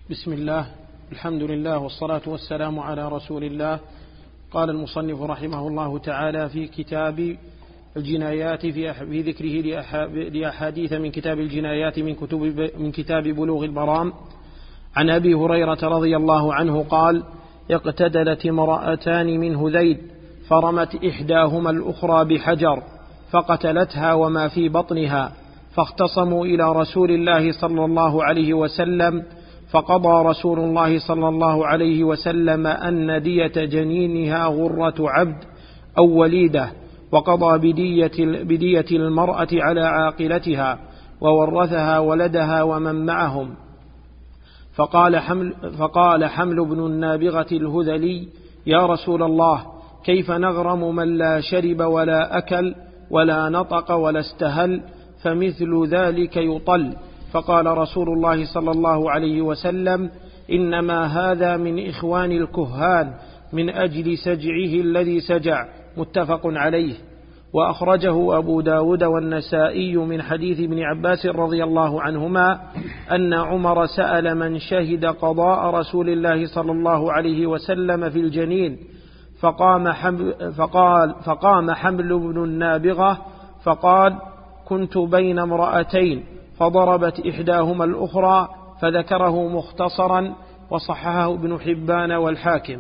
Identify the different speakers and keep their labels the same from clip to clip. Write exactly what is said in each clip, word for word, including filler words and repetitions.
Speaker 1: بسم الله، الحمد لله والصلاة والسلام على رسول الله. قال المصنف رحمه الله تعالى في كتاب الجنايات في ذكره لأحاديث من كتاب الجنايات من, كتب من كتاب بلوغ المرام عن أبي هريرة رضي الله عنه قال: اقتتلت امرأتان من هذيل فرمت إحداهما الأخرى بحجر فقتلتها وما في بطنها، فاختصموا إلى رسول الله صلى الله عليه وسلم، فقضى رسول الله صلى الله عليه وسلم أن دية جنينها غرة عبد أو وليدة، وقضى بدية, بدية المرأة على عاقلتها، وورثها ولدها ومن معهم. فقال حمل, فقال حمل بن النابغة الهذلي: يا رسول الله، كيف نغرم من لا شرب ولا أكل ولا نطق ولا استهل؟ فمثل ذلك يطل. فقال رسول الله صلى الله عليه وسلم: إنما هذا من إخوان الكهان من أجل سجعه الذي سجع. متفق عليه. وأخرجه أبو داود والنسائي من حديث ابن عباس رضي الله عنهما أن عمر سأل من شهد قضاء رسول الله صلى الله عليه وسلم في الجنين، فقام حمل, فقال فقام حمل بن النابغة فقال: كنت بين امرأتين فضربت إحداهما الأخرى، فذكره مختصرا وصححه ابن حبان والحاكم.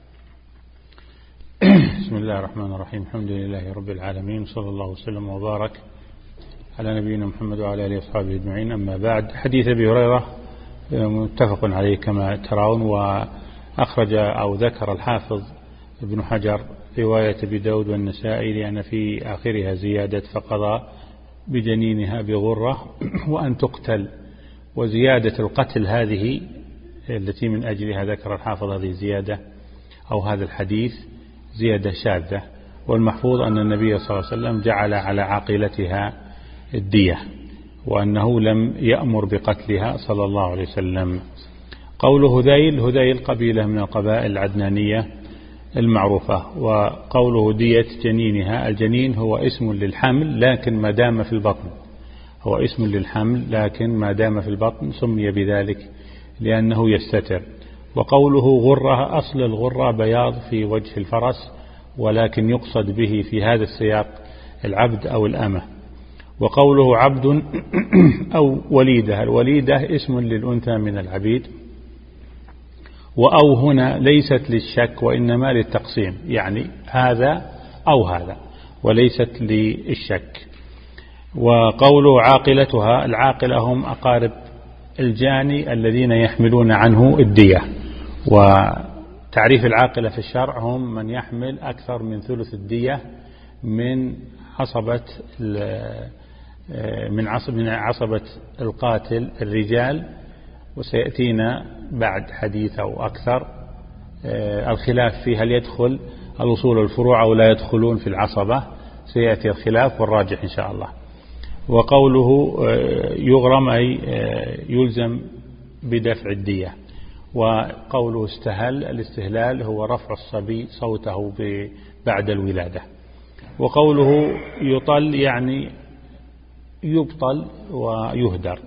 Speaker 2: بسم الله الرحمن الرحيم. الحمد لله رب العالمين، صلى الله وسلم وبارك على نبينا محمد وعلى آله وصحبه أجمعين. أما بعد، حديث أبي هريرة متفق عليه كما ترون، وأخرج أو ذكر الحافظ ابن حجر رواية أبي داود والنسائي لأن في آخرها زيادة فقضى بجنينها بغرة وأن تقتل. وزيادة القتل هذه التي من أجلها ذكر الحافظ هذه الزيادة أو هذا الحديث زيادة شاذة، والمحفوظ أن النبي صلى الله عليه وسلم جعل على عاقلتها الدية، وأنه لم يأمر بقتلها صلى الله عليه وسلم. قوله هذيل، هذيل قبيلة من القبائل العدنانية المعروفة. وقوله دية جنينها، الجنين هو اسم للحمل لكن ما دام في البطن، هو اسم للحمل لكن ما دام في البطن سمي بذلك لأنه يستتر. وقوله غرة، أصل الغرة بياض في وجه الفرس، ولكن يقصد به في هذا السياق العبد أو الأمة. وقوله عبد أو وليدة، الوليدة اسم للأنثى من العبيد. وأو هنا ليست للشك وإنما للتقسيم، يعني هذا أو هذا، وليست للشك. وقوله عاقلتها، العاقلة هم أقارب الجاني الذين يحملون عنه الدية. وتعريف العاقلة في الشرع هم من يحمل أكثر من ثلث الدية من عصبة من عصبة القاتل الرجال. وسيأتينا بعد حديث أو أكثر الخلاف في هل يدخل الأصول الفروع أو لا يدخلون في العصبة، سيأتي الخلاف والراجح إن شاء الله. وقوله يغرم أي يلزم بدفع الدية. وقوله استهل، الاستهلال هو رفع الصبي صوته بعد الولادة. وقوله يطل يعني يبطل ويهدر.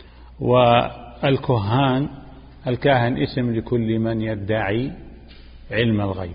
Speaker 2: والكهان، الكاهن اسم لكل من يدعي علم الغيب.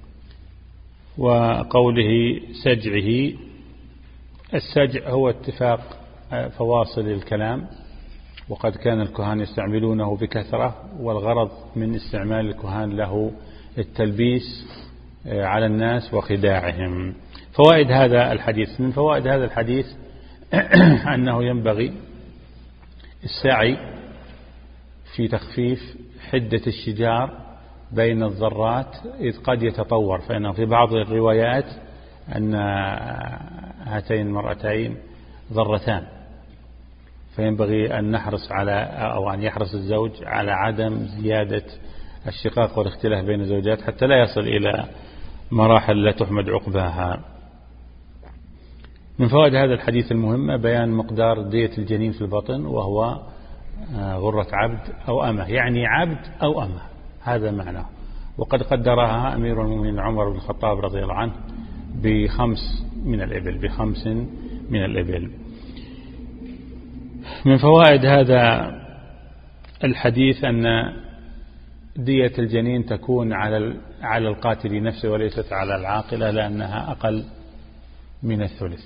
Speaker 2: وقوله سجعه، السجع هو اتفاق فواصل الكلام، وقد كان الكهان يستعملونه بكثرة، والغرض من استعمال الكهان له التلبيس على الناس وخداعهم. فوائد هذا الحديث، من فوائد هذا الحديث أنه ينبغي السعي في تخفيف حدة الشجار بين الذرات، إذ قد يتطور. فإنه في بعض الروايات أن هاتين المرأتين ذرتان، فينبغي أن نحرص على أو أن يحرص الزوج على عدم زيادة الشقاق والاختلاف بين الزوجات حتى لا يصل إلى مراحل لا تحمد عقباها. من فوائد هذا الحديث المهمة بيان مقدار دية الجنين في البطن، وهو غرة عبد أو أمة، يعني عبد أو أمة، هذا معناه. وقد قدرها أمير المؤمنين عمر بن الخطاب رضي الله عنه بخمس من الإبل بخمس من الإبل. من فوائد هذا الحديث أن دية الجنين تكون على على القاتل نفسه وليست على العاقلة لأنها أقل من الثلث.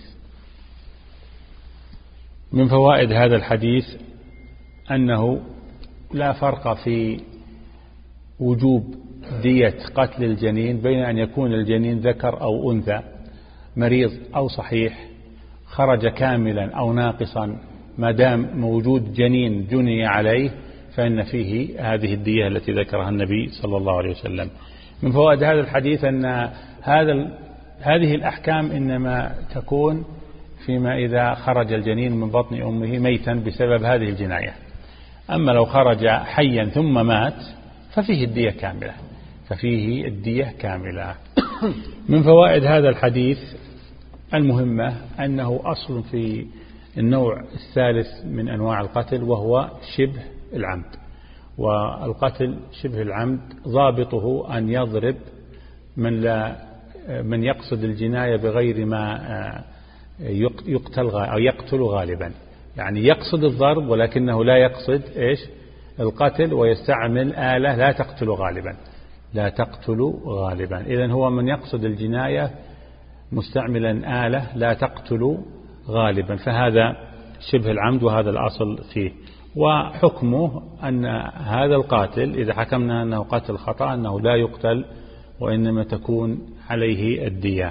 Speaker 2: من فوائد هذا الحديث أنه لا فرق في وجوب دية قتل الجنين بين أن يكون الجنين ذكر أو أنثى، مريض أو صحيح، خرج كاملا أو ناقصا، ما دام موجود جنين جني عليه فإن فيه هذه الدية التي ذكرها النبي صلى الله عليه وسلم. من فوائد هذا الحديث أن هذا هذه الأحكام إنما تكون فيما إذا خرج الجنين من بطن أمه ميتا بسبب هذه الجناية. أما لو خرج حيا ثم مات ففيه الدية كاملة ففيه الدية كاملة. من فوائد هذا الحديث المهمة أنه أصل في النوع الثالث من أنواع القتل وهو شبه العمد. والقتل شبه العمد ضابطه أن يضرب من لا من يقصد الجناية بغير ما يقتل أو يقتل غالبا، يعني يقصد الضرب ولكنه لا يقصد إيش القتل ويستعمل آلة لا تقتل غالبا لا تقتل غالبا. إذن هو من يقصد الجناية مستعملا آلة لا تقتل غالبا، فهذا شبه العمد وهذا الأصل فيه. وحكمه أن هذا القاتل إذا حكمنا أنه قتل خطأ أنه لا يقتل وإنما تكون عليه الدية.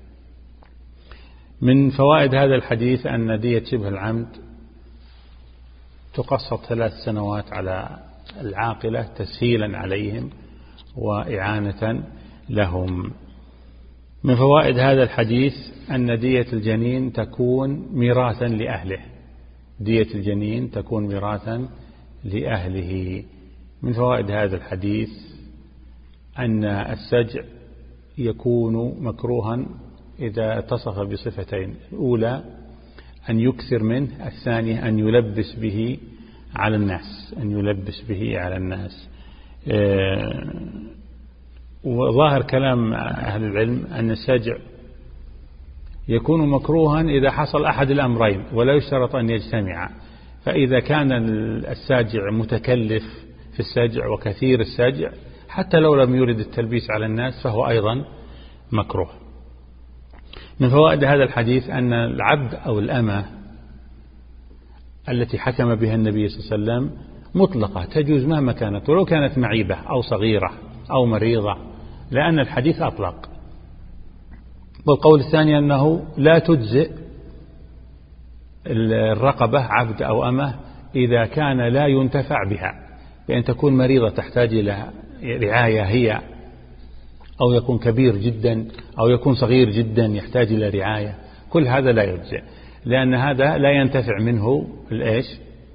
Speaker 2: من فوائد هذا الحديث أن دية شبه العمد تقسط ثلاث سنوات على العاقلة تسهيلا عليهم وإعانة لهم. من فوائد هذا الحديث أن دية الجنين تكون ميراثا لأهله دية الجنين تكون ميراثا لأهله. من فوائد هذا الحديث أن السجع يكون مكروها إذا اتصف بصفتين، الأولى أن يكثر منه، الثانية أن يلبس به على الناس أن يلبس به على الناس. وظاهر كلام أهل العلم أن السجع يكون مكروها إذا حصل أحد الأمرين ولا يشترط أن يجتمع. فإذا كان الساجع متكلف في السجع وكثير السجع حتى لو لم يرد التلبيس على الناس فهو أيضا مكروه. من فوائد هذا الحديث أن العبد أو الأمة التي حكم بها النبي صلى الله عليه وسلم مطلقة تجوز مهما كانت ولو كانت معيبة أو صغيرة أو مريضة، لأن الحديث أطلق. والقول الثاني أنه لا تجزئ الرقبة عبد أو أمة إذا كان لا ينتفع بها، بأن تكون مريضة تحتاج إلى رعاية هي، أو يكون كبير جدا أو يكون صغير جدا يحتاج إلى رعاية، كل هذا لا يجزئ لأن هذا لا ينتفع منه الإيش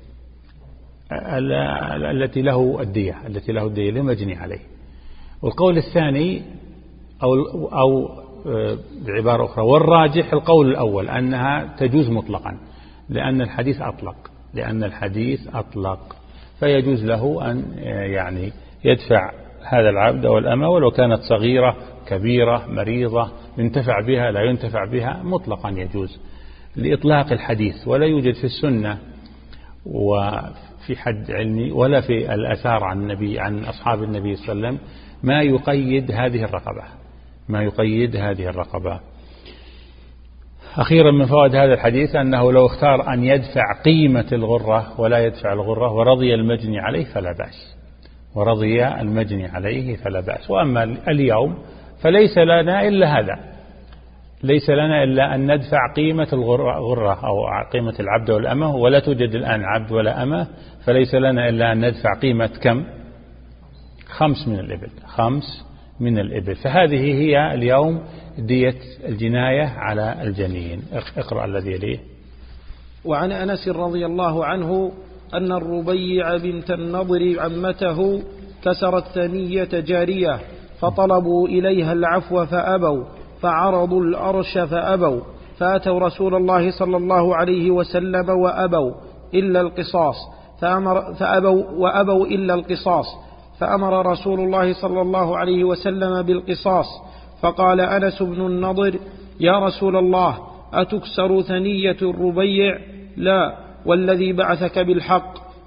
Speaker 2: التي له الدية التي له الدية لمجني عليه. والقول الثاني أو أو بعبارة أخرى والراجح القول الأول أنها تجوز مطلقا لأن الحديث أطلق لأن الحديث أطلق فيجوز له أن يعني يدفع هذا العبد أو الأمة ولو كانت صغيرة كبيرة مريضة ينتفع بها لا ينتفع بها مطلقا يجوز لإطلاق الحديث. ولا يوجد في السنة وفي حد علمي ولا في الآثار عن النبي عن أصحاب النبي صلى الله عليه وسلم ما يقيد هذه الرقبة ما يقيد هذه الرقبة. أخيرا من فوائد هذا الحديث أنه لو اختار أن يدفع قيمة الغرة ولا يدفع الغرة ورضي المجني عليه فلا بأس ورضي المجني عليه فلا بأس. وأما اليوم فليس لنا إلا هذا ليس لنا إلا أن ندفع قيمة الغرة أو قيمة العبد والأمة، ولا توجد الآن عبد ولا أمة، فليس لنا إلا أن ندفع قيمة كم؟ خمس من الإبل خمس من الإبل. فهذه هي اليوم دية الجناية على الجنين. اقرأ الذي يليه.
Speaker 1: وعن أنس رضي الله عنه أن الربيع بنت النضر عمته كسرت ثنية جارية فطلبوا إليها العفو فأبوا، فعرضوا الأرش فأبوا، فأتوا رسول الله صلى الله عليه وسلم وأبوا إلا القصاص فأمر فأبوا وأبوا إلا القصاص فأمر رسول الله صلى الله عليه وسلم بالقصاص. فقال أنس بن النضر: يا رسول الله، أتكسر ثنية الربيع؟ لا، والذي بعثك بالحق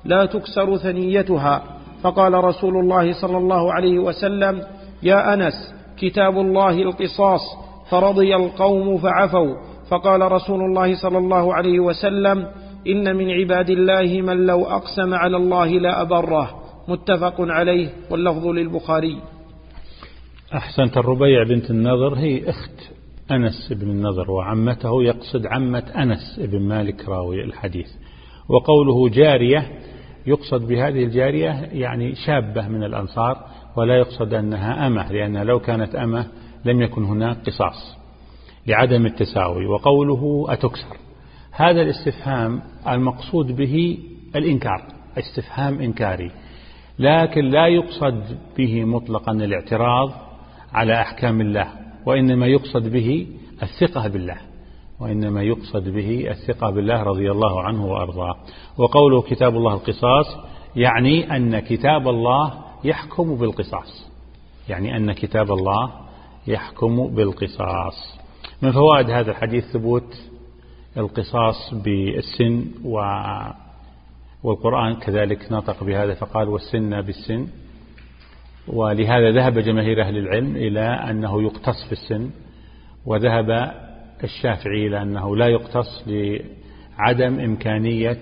Speaker 1: لا تكسر ثنيتها. فقال رسول الله صلى الله عليه وسلم: يا أنس، كتاب الله القصاص، فرضي القوم فعفوا. فقال رسول الله صلى الله عليه وسلم: إن من عباد الله من لو أقسم على الله لا أبره. متفق عليه، واللفظ للبخاري.
Speaker 2: أحسنت. الربيع بنت النضر هي أخت أنس بن النضر، وعمته يقصد عمة أنس بن مالك راوي الحديث. وقوله جارية يقصد بهذه الجارية يعني شابة من الأنصار، ولا يقصد أنها أمة، لأنها لو كانت أمة لم يكن هناك قصاص لعدم التساوي. وقوله أتكسر، هذا الاستفهام المقصود به الإنكار، استفهام إنكاري، لكن لا يقصد به مطلقا الاعتراض على أحكام الله، وإنما يقصد به الثقة بالله، وإنما يقصد به الثقة بالله رضي الله عنه وأرضاه. وقوله كتاب الله القصاص يعني أن كتاب الله يحكم بالقصاص، يعني أن كتاب الله يحكم بالقصاص. من فوائد هذا الحديث ثبوت القصاص بالسن، والقرآن كذلك نطق بهذا فقال: والسن بالسن. ولهذا ذهب جماهير أهل العلم إلى أنه يقتص في السن، وذهب الشافعي إلى أنه لا يقتص لعدم إمكانية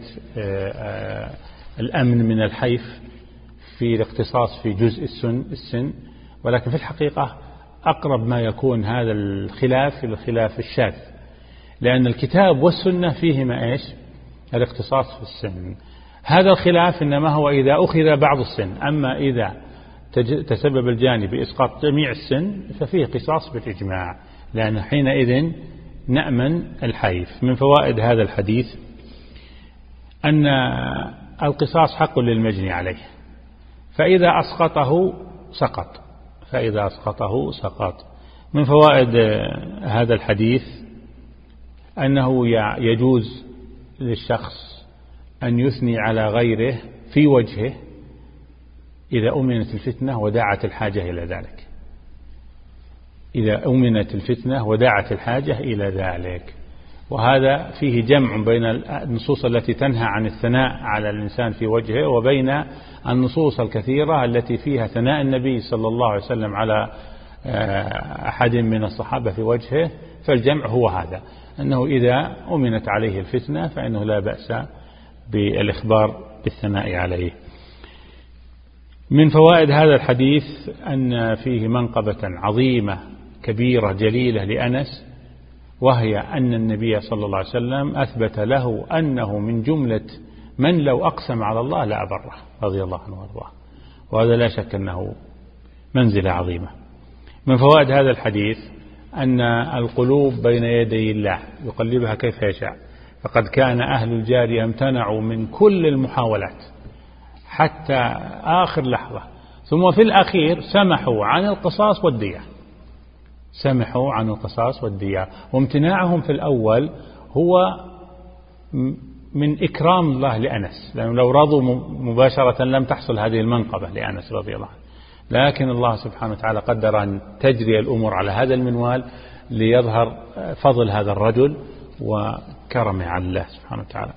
Speaker 2: الأمن من الحيف في الاقتصاص في جزء السن السن ولكن في الحقيقة أقرب ما يكون هذا الخلاف إلى الخلاف الشاذ، لأن الكتاب والسنة فيهما إيش؟ الاقتصاص في السن. هذا الخلاف إنما هو إذا أخذ بعض السن، أما إذا تسبب الجاني بإسقاط جميع السن ففيه قصاص بالإجماع، لأن حينئذ نأمن الحيف. من فوائد هذا الحديث أن القصاص حق للمجني عليه، فإذا أسقطه سقط، فإذا أسقطه سقط. من فوائد هذا الحديث أنه يجوز للشخص أن يثني على غيره في وجهه إذا أمنت الفتنة وداعت الحاجة إلى ذلك، إذا أمنت الفتنة وداعت الحاجة إلى ذلك. وهذا فيه جمع بين النصوص التي تنهى عن الثناء على الإنسان في وجهه، وبين النصوص الكثيرة التي فيها ثناء النبي صلى الله عليه وسلم على أحد من الصحابة في وجهه. فالجمع هو هذا، أنه إذا أمنت عليه الفتنة فإنه لا بأس بالإخبار بالثناء عليه. من فوائد هذا الحديث أن فيه منقبة عظيمة كبيرة جليلة لأنس، وهي أن النبي صلى الله عليه وسلم أثبت له أنه من جملة من لو أقسم على الله لا أبره رضي الله عنه وارضاه، وهذا لا شك أنه منزلة عظيمة. من فوائد هذا الحديث أن القلوب بين يدي الله يقلبها كيف يشاء، فقد كان أهل الجارية امتنعوا من كل المحاولات حتى آخر لحظة، ثم في الأخير سمحوا عن القصاص والدية، سمحوا عن القصاص والدية. وامتناعهم في الأول هو من إكرام الله لأنس، لأنه لو رضوا مباشرة لم تحصل هذه المنقبة لأنس رضي الله عنه، لكن الله سبحانه وتعالى قدر أن تجري الأمور على هذا المنوال ليظهر فضل هذا الرجل وكرمه على الله سبحانه وتعالى.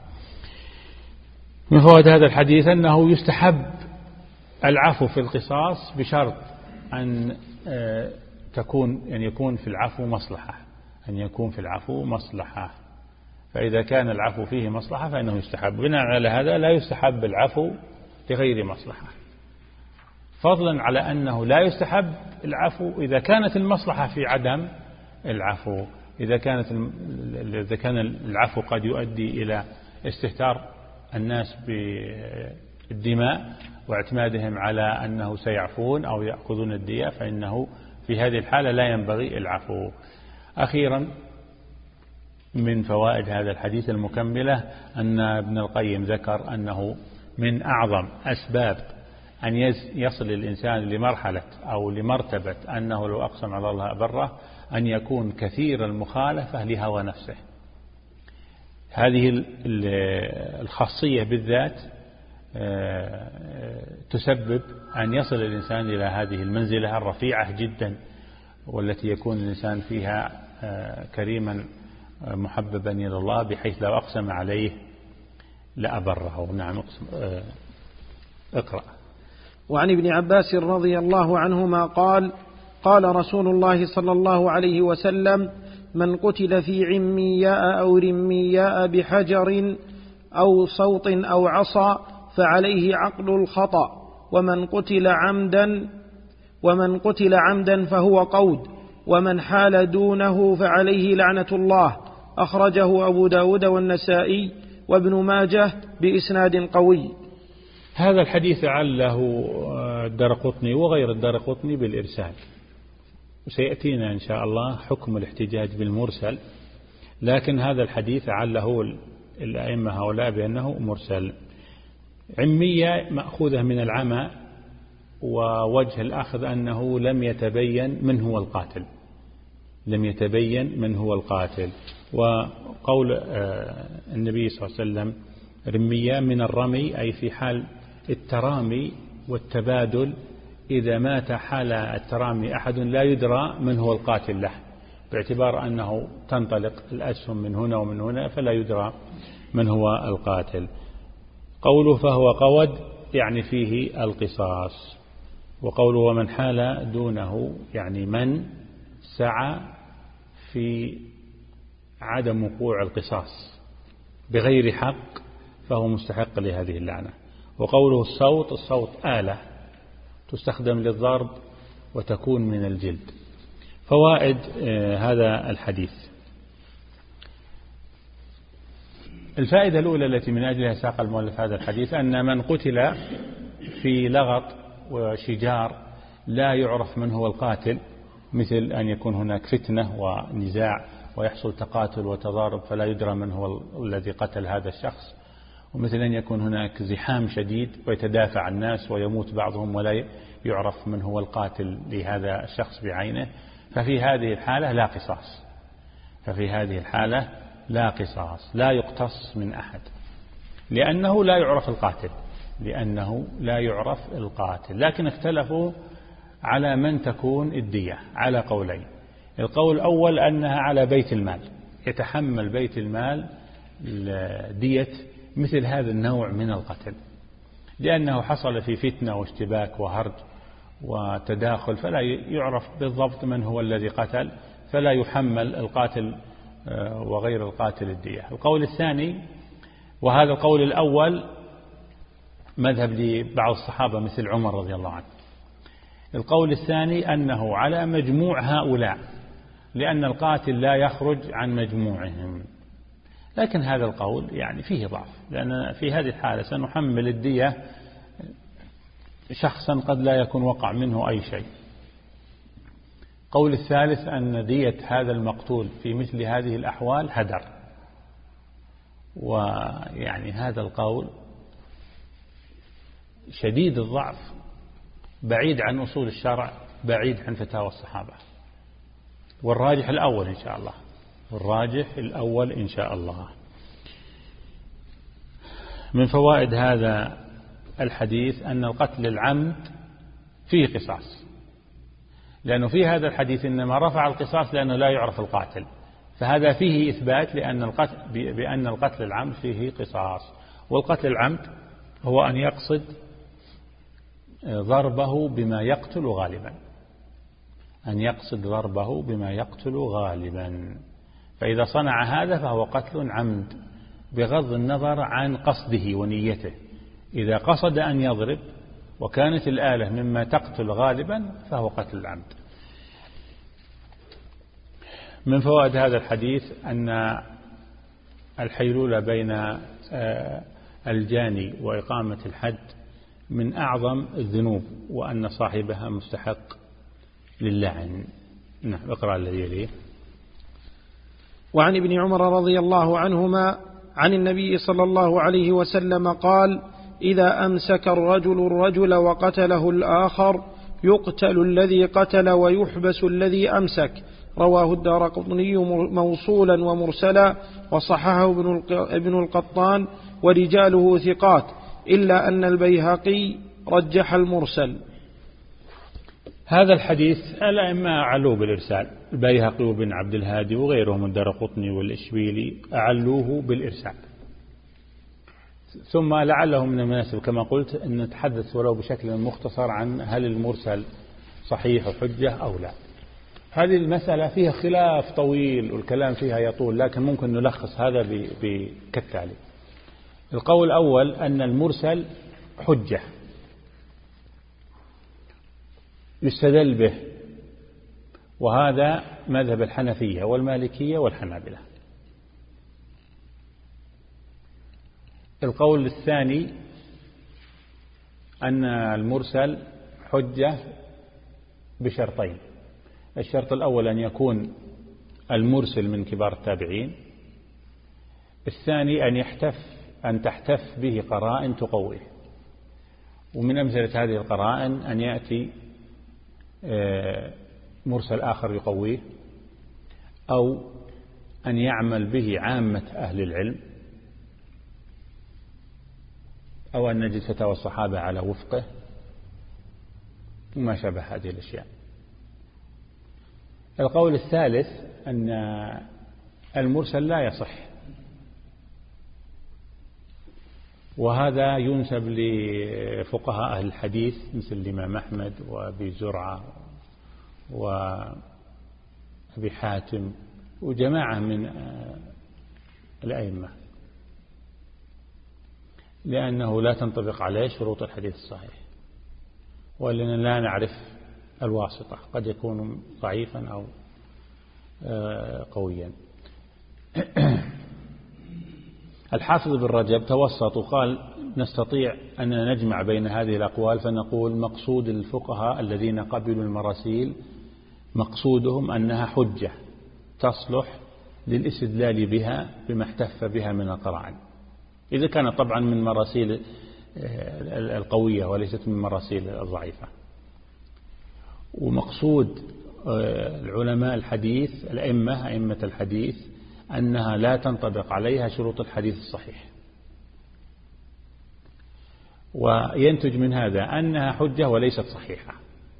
Speaker 2: من فوائد هذا الحديث أنه يستحب العفو في القصاص بشرط أن تكون أن يكون في العفو مصلحة، أن يكون في العفو مصلحة، فإذا كان العفو فيه مصلحة فإنه يستحب. بناء على هذا لا يستحب العفو لغير مصلحة، فضلا على أنه لا يستحب العفو إذا كانت المصلحة في عدم العفو، إذا كانت إذا كان العفو قد يؤدي إلى استهتار الناس بالدماء واعتمادهم على أنه سيعفون أو يأخذون الدية، فإنه في هذه الحالة لا ينبغي العفو. أخيرا من فوائد هذا الحديث المكملة أن ابن القيم ذكر أنه من أعظم أسباب أن يصل الإنسان لمرحلة أو لمرتبة أنه لو أقسم على الله أبره أن يكون كثير المخالفة لهوى نفسه. هذه الخاصية بالذات تسبب أن يصل الإنسان إلى هذه المنزلة الرفيعة جدا، والتي يكون الإنسان فيها كريما محببا إلى الله، بحيث لو أقسم عليه لأبره. نعم اقرأ.
Speaker 1: وعن ابن عباس رضي الله عنهما قال قال رسول الله صلى الله عليه وسلم من قتل في عمياء أو رمياء بحجر أو صوت أو عصا فعليه عقل الخطأ، ومن قتل عمدا ومن قتل عمدا فهو قود، ومن حال دونه فعليه لعنة الله. أخرجه أبو داود والنسائي وابن ماجه بإسناد قوي.
Speaker 2: هذا الحديث عله الدرقطني وغير الدرقطني بالإرسال، وسيأتينا إن شاء الله حكم الاحتجاج بالمرسل، لكن هذا الحديث عله الأئمة هؤلاء بأنه مرسل. عمية مأخوذة من العمى، ووجه الأخذ أنه لم يتبين من هو القاتل، لم يتبين من هو القاتل. وقول النبي صلى الله عليه وسلم رمية من الرمي، أي في حال الترامي والتبادل، إذا مات حال الترامي أحد لا يدرى من هو القاتل له، باعتبار أنه تنطلق الأسهم من هنا ومن هنا فلا يدرى من هو القاتل. قوله فهو قود يعني فيه القصاص، وقوله ومن حال دونه يعني من سعى في عدم وقوع القصاص بغير حق فهو مستحق لهذه اللعنة. وقوله الصوت، الصوت آلة تستخدم للضرب وتكون من الجلد. فوائد هذا الحديث: الفائدة الأولى التي من أجلها ساق المؤلف هذا الحديث أن من قتل في لغط وشجار لا يعرف من هو القاتل، مثل أن يكون هناك فتنة ونزاع ويحصل تقاتل وتضارب فلا يدرى من هو الذي قتل هذا الشخص، ومثل أن يكون هناك زحام شديد ويتدافع الناس ويموت بعضهم ولا يعرف من هو القاتل لهذا الشخص بعينه، ففي هذه الحالة لا قصاص، ففي هذه الحالة لا قصاص، لا يقتص من أحد، لأنه لا يعرف القاتل، لأنه لا يعرف القاتل. لكن اختلفوا على من تكون الدية على قولين. القول الأول أنها على بيت المال، يتحمل بيت المال دية مثل هذا النوع من القتل، لأنه حصل في فتنة واشتباك وهرج وتداخل فلا يعرف بالضبط من هو الذي قتل، فلا يحمل القاتل وغير القاتل الدية. القول الثاني، وهذا القول الأول مذهب لبعض الصحابة مثل عمر رضي الله عنه، القول الثاني أنه على مجموع هؤلاء، لأن القاتل لا يخرج عن مجموعهم. لكن هذا القول يعني فيه ضعف، لأن في هذه الحالة سنحمل الدية شخصا قد لا يكون وقع منه أي شيء. قول الثالث أن دية هذا المقتول في مثل هذه الأحوال هدر، ويعني هذا القول شديد الضعف، بعيد عن أصول الشرع، بعيد عن فتاوى الصحابة، والراجح الأول إن شاء الله، والراجح الأول إن شاء الله. من فوائد هذا الحديث أن القتل العمد فيه قصاص، لأنه في هذا الحديث إنما رفع القصاص لأنه لا يعرف القاتل، فهذا فيه إثبات لأن القتل بأن القتل العمد فيه قصاص. والقتل العمد هو أن يقصد ضربه بما يقتل غالبا، أن يقصد ضربه بما يقتل غالبا، فإذا صنع هذا فهو قتل عمد بغض النظر عن قصده ونيته. إذا قصد أن يضرب وكانت الآلة مما تقتل غالبا فهو قتل العمد. من فوائد هذا الحديث أن الحيلولة بين الجاني وإقامة الحد من أعظم الذنوب، وأن صاحبها مستحق للعن. نعم، اقرأ الذي يليه.
Speaker 1: وعن ابن عمر رضي الله عنهما عن النبي صلى الله عليه وسلم قال: إذا أمسك الرجل الرجل وقتله الآخر يقتل الذي قتل ويحبس الذي أمسك. رواه الدارقطني موصولا ومرسلا، وصححه ابن القطان ورجاله ثقات، إلا أن البيهقي رجح المرسل.
Speaker 2: هذا الحديث الأئمة أعلوه بالإرسال، البيهقي وابن عبد الهادي وغيرهم الدارقطني والإشبيلي أعلوه بالإرسال. ثم لعله من المناسب كما قلت أن نتحدث ولو بشكل مختصر عن هل المرسل صحيح وحجة أو لا. هذه المسألة فيها خلاف طويل والكلام فيها يطول، لكن ممكن نلخص هذا كالتالي. القول الأول أن المرسل حجة يستدل به، وهذا مذهب الحنفية والمالكية والحنابلة. القول الثاني أن المرسل حجة بشرطين. الشرط الأول أن يكون المرسل من كبار التابعين، الثاني أن يحتف أن تحتف به قرائن تقويه. ومن أمثلة هذه القرائن أن يأتي مرسل آخر يقويه، أو أن يعمل به عامة أهل العلم، أو أن نجد فتاوى الصحابة على وفقه، وما شابه هذه الأشياء. القول الثالث أن المرسل لا يصح، وهذا ينسب لفقهاء أهل الحديث مثل الإمام أحمد وأبي زرعة وأبي حاتم وجماعة من الأئمة، لأنه لا تنطبق عليه شروط الحديث الصحيح، ولأننا لا نعرف الواسطة، قد يكون ضعيفا أو قويا. الحافظ بن رجب توسط وقال نستطيع أن نجمع بين هذه الأقوال، فنقول مقصود الفقهاء الذين قبلوا المراسيل مقصودهم أنها حجة تصلح للاستدلال بها بما احتف بها من القرائن، إذا كان طبعا من مراسيل القوية وليست من مراسيل الضعيفة. ومقصود العلماء الحديث الأئمة أئمة الحديث أنها لا تنطبق عليها شروط الحديث الصحيح، وينتج من هذا أنها حجة وليست صحيحة،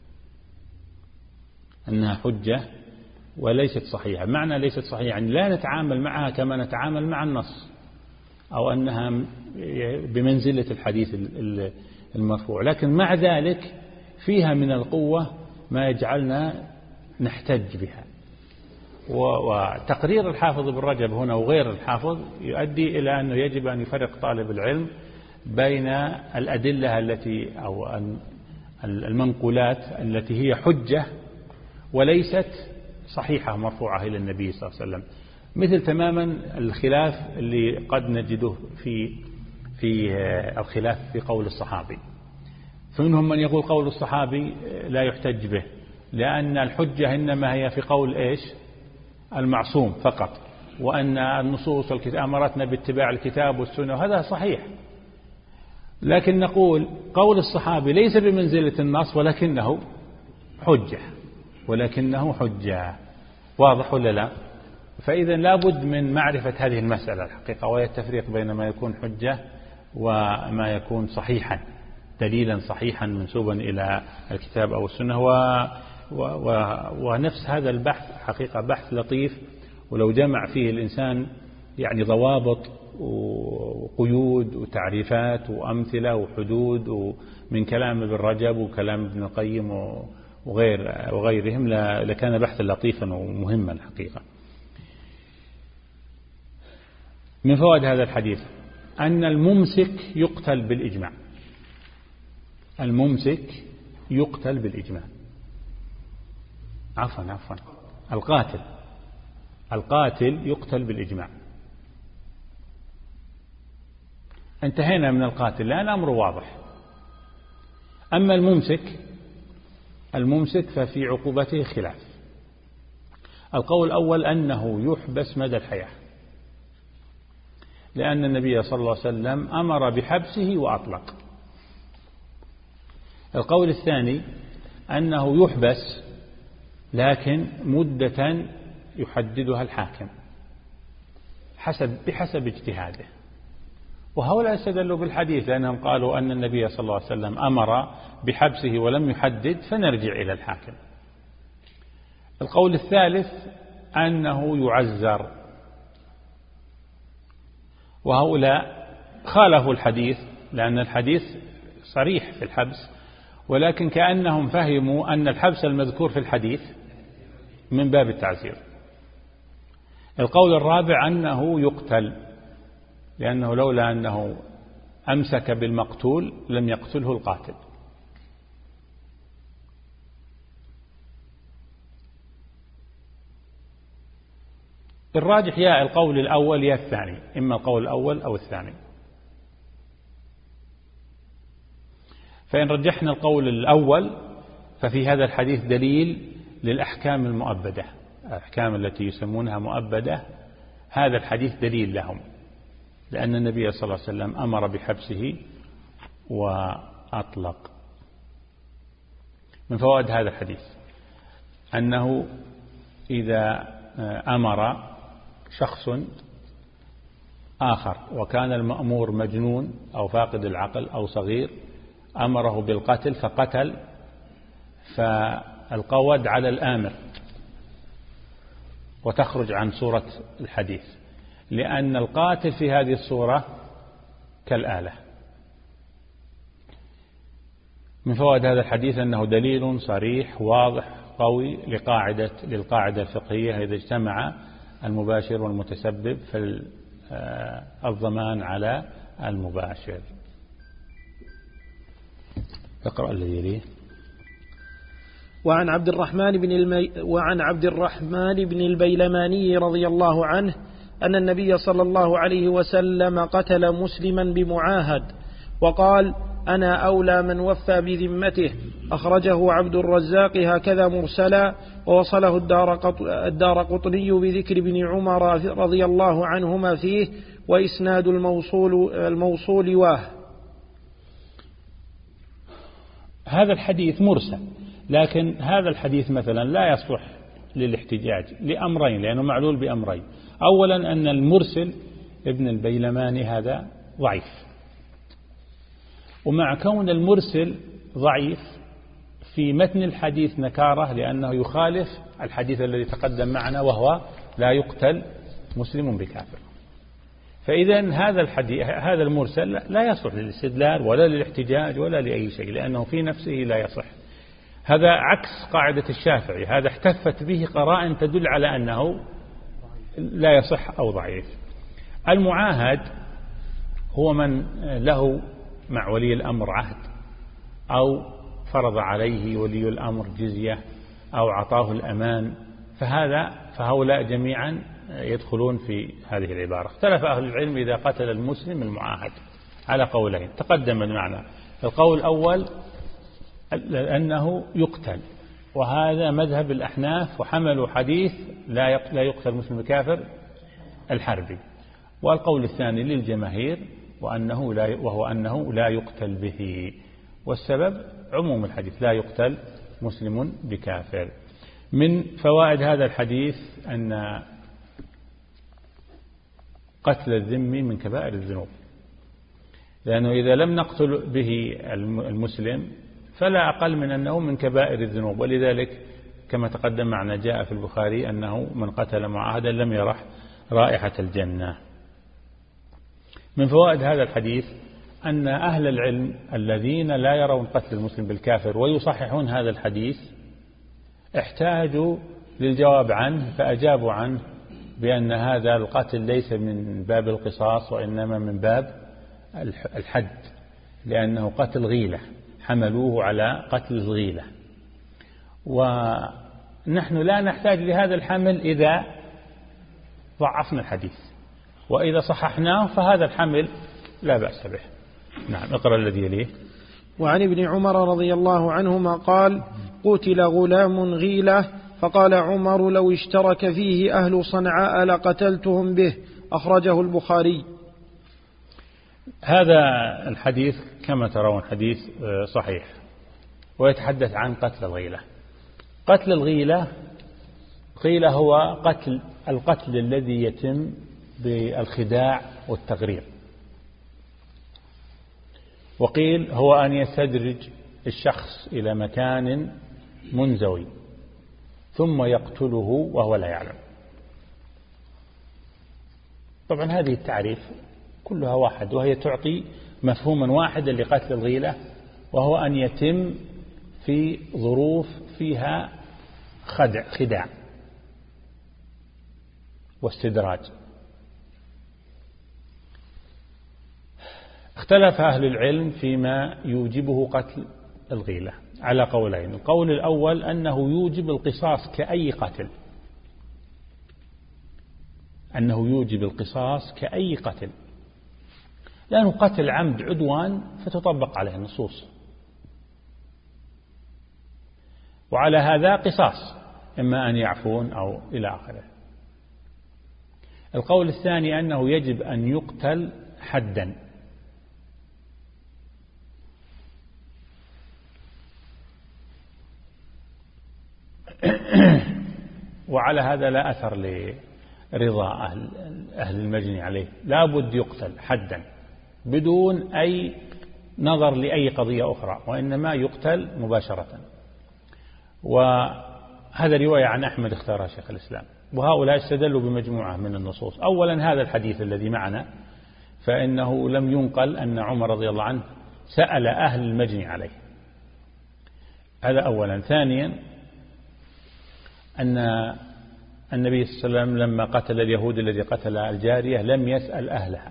Speaker 2: أنها حجة وليست صحيحة. معنى ليست صحيحة يعني لا نتعامل معها كما نتعامل مع النص، أو أنها بمنزلة الحديث المرفوع، لكن مع ذلك فيها من القوة ما يجعلنا نحتج بها. وتقرير الحافظ بن رجب هنا وغير الحافظ يؤدي إلى أنه يجب أن يفرق طالب العلم بين الأدلة التي أو المنقولات التي هي حجة وليست صحيحة مرفوعة إلى النبي صلى الله عليه وسلم، مثل تماما الخلاف اللي قد نجده في في الخلاف في قول الصحابي. فمنهم من يقول قول الصحابي لا يحتج به، لأن الحجة إنما هي في قول إيش المعصوم فقط، وأن النصوص والكتاب أمرتنا باتباع الكتاب والسنة، وهذا صحيح. لكن نقول قول الصحابي ليس بمنزلة النص، ولكنه حجة ولكنه حجة واضح ولا لا؟ فإذا لابد من معرفة هذه المسألة الحقيقة، وهي التفريق بين ما يكون حجة وما يكون صحيحا، دليلا صحيحا منسوبا إلى الكتاب أو السنة. و و و ونفس هذا البحث حقيقة بحث لطيف، ولو جمع فيه الإنسان يعني ضوابط وقيود وتعريفات وأمثلة وحدود ومن كلام ابن رجب وكلام ابن القيم وغير وغيرهم لكان بحثا لطيفا ومهما حقيقة. من فوائد هذا الحديث أن الممسك يقتل بالإجماع، الممسك يقتل بالإجماع عفوا عفوا القاتل القاتل يقتل بالإجماع. انتهينا من القاتل لأن أمره واضح. أما الممسك الممسك ففي عقوبته خلاف. القول الأول أنه يحبس مدى الحياة، لأن النبي صلى الله عليه وسلم أمر بحبسه وأطلق. القول الثاني أنه يحبس لكن مدة يحددها الحاكم حسب بحسب اجتهاده، وهؤلاء استدلوا بالحديث لأنهم قالوا أن النبي صلى الله عليه وسلم أمر بحبسه ولم يحدد، فنرجع إلى الحاكم. القول الثالث أنه يعزر، وهؤلاء خالفوا الحديث لأن الحديث صريح في الحبس، ولكن كأنهم فهموا أن الحبس المذكور في الحديث من باب التعزير. القول الرابع أنه يقتل، لأنه لولا أنه أمسك بالمقتول لم يقتله القاتل. الراجح يا القول الأول يا الثاني، إما القول الأول أو الثاني. فإن رجحنا القول الأول ففي هذا الحديث دليل للأحكام المؤبدة، الأحكام التي يسمونها مؤبدة، هذا الحديث دليل لهم، لأن النبي صلى الله عليه وسلم أمر بحبسه وأطلق. من فوائد هذا الحديث أنه إذا أمر شخص آخر وكان المأمور مجنون أو فاقد العقل أو صغير، أمره بالقتل فقتل، فالقود على الآمر وتخرج عن صورة الحديث، لأن القاتل في هذه الصورة كالآلة. من فوائد هذا الحديث أنه دليل صريح واضح قوي لقاعدة للقاعدة الفقهية إذا اجتمع المباشر والمتسبب في الضمان على المباشر. اقرأ الذي يليه.
Speaker 1: وعن عبد الرحمن بن المي... وعن عبد الرحمن بن البيلماني رضي الله عنه أن النبي صلى الله عليه وسلم قتل مسلما بمعاهد وقال: أنا أولى من وفى بذمته. أخرجه عبد الرزاق هكذا مرسلا، ووصله الدار قطني بذكر ابن عمر رضي الله عنهما فيه، وإسناد الموصول, الموصول واه.
Speaker 2: هذا الحديث مرسل، لكن هذا الحديث مثلا لا يصلح للاحتجاج لأمرين، لأنه معلول بأمرين. أولا أن المرسل ابن البيلماني هذا ضعيف، ومع كون المرسل ضعيف في متن الحديث نكارة، لأنه يخالف الحديث الذي تقدم معنا وهو لا يقتل مسلم بكافر. فإذا هذا الحديث هذا المرسل لا يصلح للاستدلال ولا للاحتجاج ولا لأي شيء، لأنه في نفسه لا يصح. هذا عكس قاعدة الشافعي، هذا احتفت به قرائن تدل على أنه لا يصح أو ضعيف. المعاهد هو من له مع ولي الأمر عهد، أو فرض عليه ولي الأمر جزية، أو عطاه الأمان، فهذا فهؤلاء جميعا يدخلون في هذه العبارة. اختلف أهل العلم إذا قتل المسلم المعاهد على قولين تقدم معنا. القول الأول أنه يقتل، وهذا مذهب الأحناف، وحملوا حديث لا يقتل مسلم كافر الحربي. والقول الثاني للجماهير وأنه لا وهو أنه لا يقتل به، والسبب عموم الحديث لا يقتل مسلم بكافر. من فوائد هذا الحديث أن قتل الذمي من كبائر الذنوب، لأنه إذا لم نقتل به المسلم فلا أقل من أنه من كبائر الذنوب، ولذلك كما تقدم معنا جاء في البخاري أنه من قتل معاهدا لم يرح رائحة الجنة. من فوائد هذا الحديث أن أهل العلم الذين لا يرون قتل المسلم بالكافر ويصححون هذا الحديث احتاجوا للجواب عنه، فأجابوا عنه بأن هذا القتل ليس من باب القصاص وإنما من باب الحد، لأنه قتل غيلة، حملوه على قتل الغيلة. ونحن لا نحتاج لهذا الحمل إذا ضعفنا الحديث، وإذا صححناه فهذا الحمل لا بأس به. نعم، اقرأ الذي يليه.
Speaker 1: وعن ابن عمر رضي الله عنهما قال: قتل غلام غيلة، فقال عمر: لو اشترك فيه أهل صنعاء لقتلتهم به. أخرجه البخاري.
Speaker 2: هذا الحديث كما ترون حديث صحيح، ويتحدث عن قتل الغيلة. قتل الغيلة قيل هو قتل القتل الذي يتم بالخداع والتغرير، وقيل هو أن يستدرج الشخص إلى مكان منزوي ثم يقتله وهو لا يعلم. طبعا هذه التعريف كلها واحد، وهي تعطي مفهوما واحدا لقتل الغيلة، وهو أن يتم في ظروف فيها خدع خداع واستدراج. اختلف أهل العلم فيما يوجبه قتل الغيلة على قولين. القول الأول أنه يوجب القصاص كأي قتل، أنه يوجب القصاص كأي قتل، لأنه قتل عمد عدوان فتطبق عليه النصوص، وعلى هذا قصاص، إما أن يعفون أو إلى آخره. القول الثاني أنه يجب أن يقتل حدا، وعلى هذا لا أثر لرضا أهل, أهل المجني عليه، لا بد يقتل حدا بدون أي نظر لأي قضية أخرى، وإنما يقتل مباشرة. وهذا رواية عن أحمد اختارها شيخ الإسلام، وهؤلاء استدلوا بمجموعة من النصوص. أولا هذا الحديث الذي معنا، فإنه لم ينقل أن عمر رضي الله عنه سأل أهل المجني عليه، هذا أولا. ثانيا أن النبي صلى الله عليه وسلم لما قتل اليهود الذي قتل الجارية لم يسأل أهلها.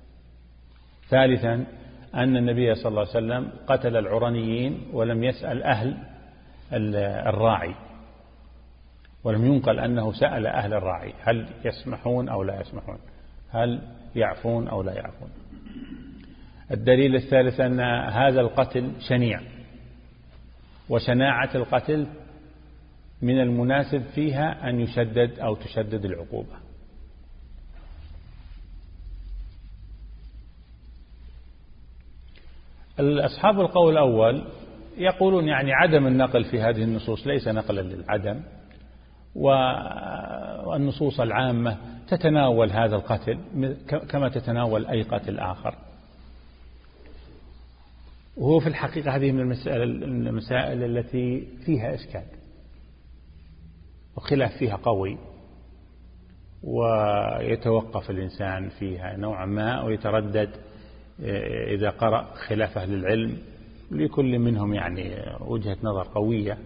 Speaker 2: ثالثا أن النبي صلى الله عليه وسلم قتل العرنيين ولم يسأل أهل الراعي، ولم ينقل أنه سأل أهل الراعي هل يسمحون أو لا يسمحون، هل يعفون أو لا يعفون. الدليل الثالث أن هذا القتل شنيع، وشناعة القتل من المناسب فيها أن يشدد أو تشدد العقوبة. أصحاب القول الأول يقولون يعني عدم النقل في هذه النصوص ليس نقلا للعدم، والنصوص العامة تتناول هذا القتل كما تتناول أي قتل آخر. وهو في الحقيقة هذه من المسائل التي فيها إشكال وخلاف فيها قوي، ويتوقف الإنسان فيها نوعا ما ويتردد إذا قرأ خلاف أهل العلم، لكل منهم يعني وجهة نظر قوية،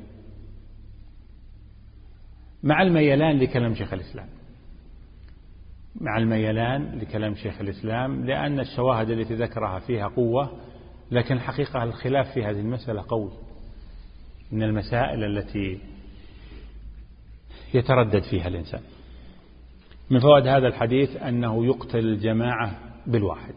Speaker 2: مع الميلان لكلام شيخ الإسلام، مع الميلان لكلام شيخ الإسلام، لأن الشواهد التي ذكرها فيها قوة، لكن الحقيقة الخلاف في هذه المسألة قوي، من المسائل التي يتردد فيها الإنسان. من فوائد هذا الحديث أنه يقتل الجماعة بالواحد،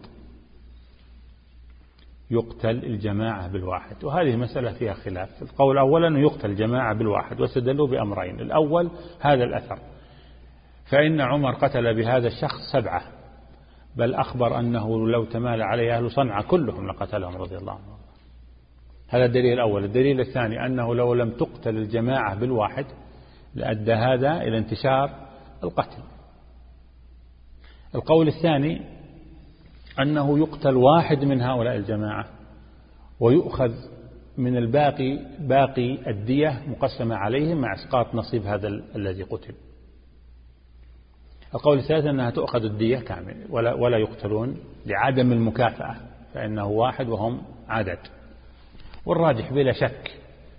Speaker 2: يقتل الجماعة بالواحد، وهذه مسألة فيها خلاف. القول الأول أنه يقتل الجماعة بالواحد، واستدلوا بأمرين. الأول هذا الأثر، فإن عمر قتل بهذا الشخص سبعة، بل أخبر أنه لو تمال عليه أهل صنعاء كلهم لقتلهم رضي الله عنه. هذا الدليل الأول. الدليل الثاني أنه لو لم تقتل الجماعة بالواحد لأدى هذا إلى انتشار القتل. القول الثاني أنه يقتل واحد من هؤلاء الجماعة ويؤخذ من الباقي باقي الدية مقسمة عليهم مع إسقاط نصيب هذا الذي قتل. القول الثالث أنها تؤخذ الدية كامل ولا, ولا يقتلون لعدم المكافأة، فإنه واحد وهم عدد. والراجح بلا شك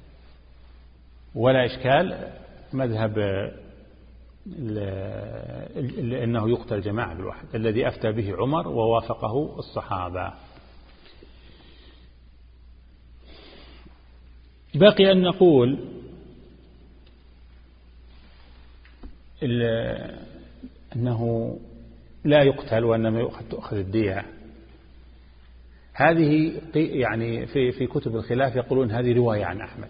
Speaker 2: ولا إشكال مذهب أنه يقتل جماعة بالواحد الذي أفتى به عمر ووافقه الصحابة. باقي أن نقول أنه لا يقتل وإنما تؤخذ الدية. هذه يعني في في كتب الخلاف يقولون هذه رواية عن أحمد،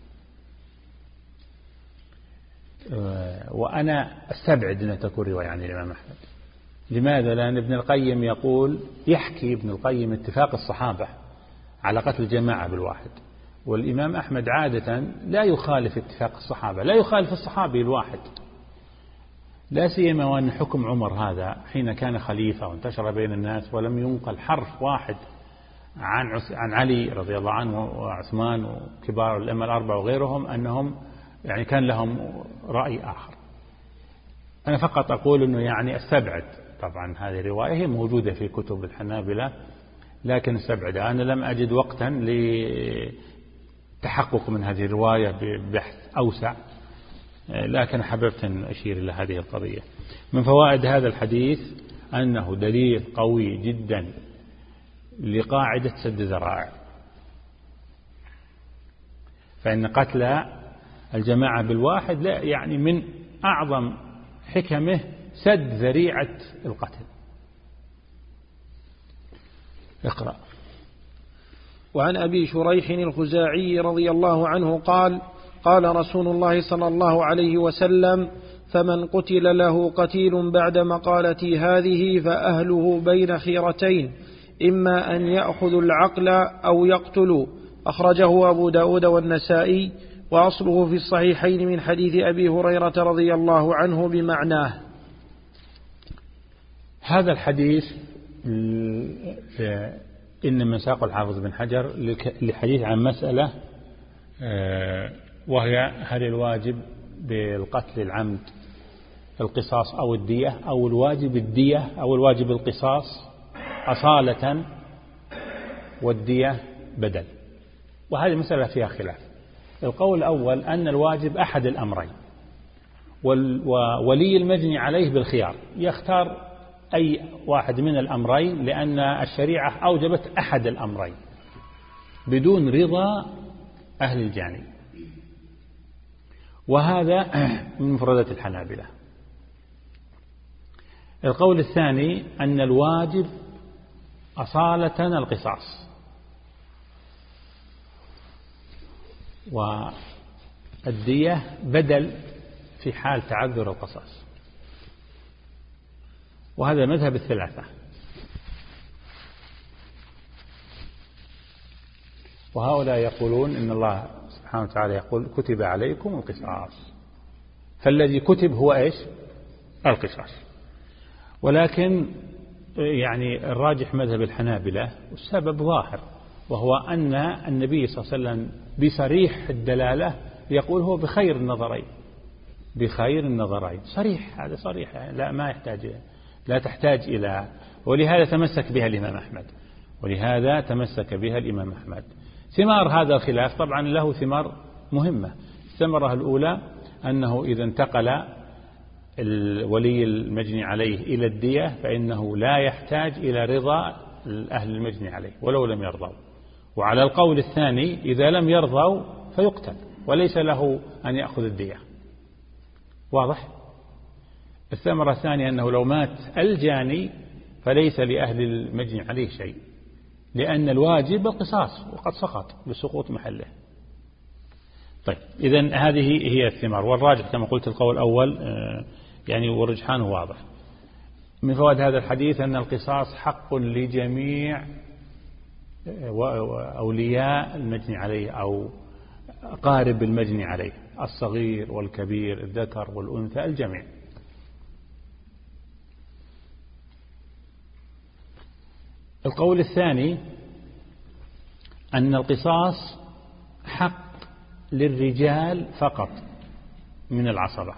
Speaker 2: وأنا أستبعد أن تكون رواية عن الإمام أحمد. لماذا؟ لأن ابن القيم يقول، يحكي ابن القيم اتفاق الصحابة على قتل الجماعة بالواحد، والإمام أحمد عادة لا يخالف اتفاق الصحابة، لا يخالف الصحابي الواحد، لا سيما وأن حكم عمر هذا حين كان خليفة وانتشر بين الناس ولم ينقل حرف واحد عن عن علي رضي الله عنه وعثمان وكبار الأئمة الأربعة وغيرهم أنهم يعني كان لهم رأي آخر. أنا فقط أقول أنه يعني أستبعد طبعا هذه الرواية هي موجودة في كتب الحنابلة لكن استبعد. أنا لم أجد وقتا لتحقق من هذه الرواية ببحث أوسع، لكن حببت أن أشير إلى هذه القضية. من فوائد هذا الحديث أنه دليل قوي جدا لقاعدة سد الذرائع، فإن قتل الجماعة بالواحد لا يعني من أعظم حكمه سد ذريعة القتل. اقرأ.
Speaker 1: وعن أبي شريح الخزاعي رضي الله عنه قال: قال رسول الله صلى الله عليه وسلم: فمن قتل له قتيل بعد مقالتي هذه فأهله بين خيرتين، إما أن يأخذوا العقل أو يقتلوا. أخرجه أبو داود والنسائي، وأصله في الصحيحين من حديث أبي هريرة رضي الله عنه بمعناه.
Speaker 2: هذا الحديث إنما ساق الحافظ بن حجر لحديث عن مسألة، وهي هل الواجب بالقتل العمد القصاص أو الدية، أو الواجب الدية أو الواجب القصاص أصالة والدية بدل. وهذه مسألة فيها خلاف. القول الأول أن الواجب أحد الأمرين، وولي المجني عليه بالخيار يختار أي واحد من الأمرين، لأن الشريعة أوجبت أحد الأمرين بدون رضا أهل الجاني، وهذا من مفردات الحنابلة. القول الثاني أن الواجب أصالة القصاص، والدية بدل في حال تعذر القصاص، وهذا مذهب الثلاثة. وهؤلاء يقولون إن الله سبحانه وتعالى يقول: كتب عليكم القصاص، فالذي كتب هو إيش؟ القصاص. ولكن يعني الراجح مذهب الحنابلة، والسبب ظاهر، وهو أن النبي صلى الله عليه وسلم بصريح الدلالة يقول هو بخير النظرين، بخير النظرين، صريح، هذا صريح، يعني لا ما يحتاج، لا تحتاج إلى، ولهذا تمسك بها الإمام أحمد، ولهذا تمسك بها الإمام أحمد. ثمار هذا الخلاف طبعا له ثمار مهمة. الثمرة الأولى أنه إذا انتقل الولي المجني عليه إلى الدية فإنه لا يحتاج إلى رضا أهل المجني عليه ولو لم يرضوا. وعلى القول الثاني إذا لم يرضوا فيقتل وليس له أن يأخذ الدية. واضح؟ الثمرة الثانية أنه لو مات الجاني فليس لأهل المجني عليه شيء، لأن الواجب القصاص وقد سقط بسقوط محله. طيب، إذن هذه هي الثمار. والراجح كما قلت القول الأول يعني ورجحانه واضح. من فوائد هذا الحديث أن القصاص حق لجميع أولياء المجني عليه أو قارب المجني عليه، الصغير والكبير، الذكر والأنثى، الجميع. القول الثاني أن القصاص حق للرجال فقط من العصبة،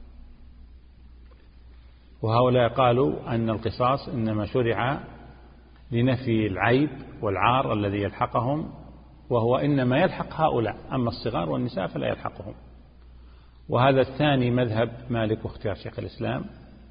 Speaker 2: وهؤلاء قالوا أن القصاص إنما شرع لنفي العيب والعار الذي يلحقهم، وهو إنما يلحق هؤلاء، أما الصغار والنساء فلا يلحقهم. وهذا الثاني مذهب مالك واختيار شيخ الإسلام.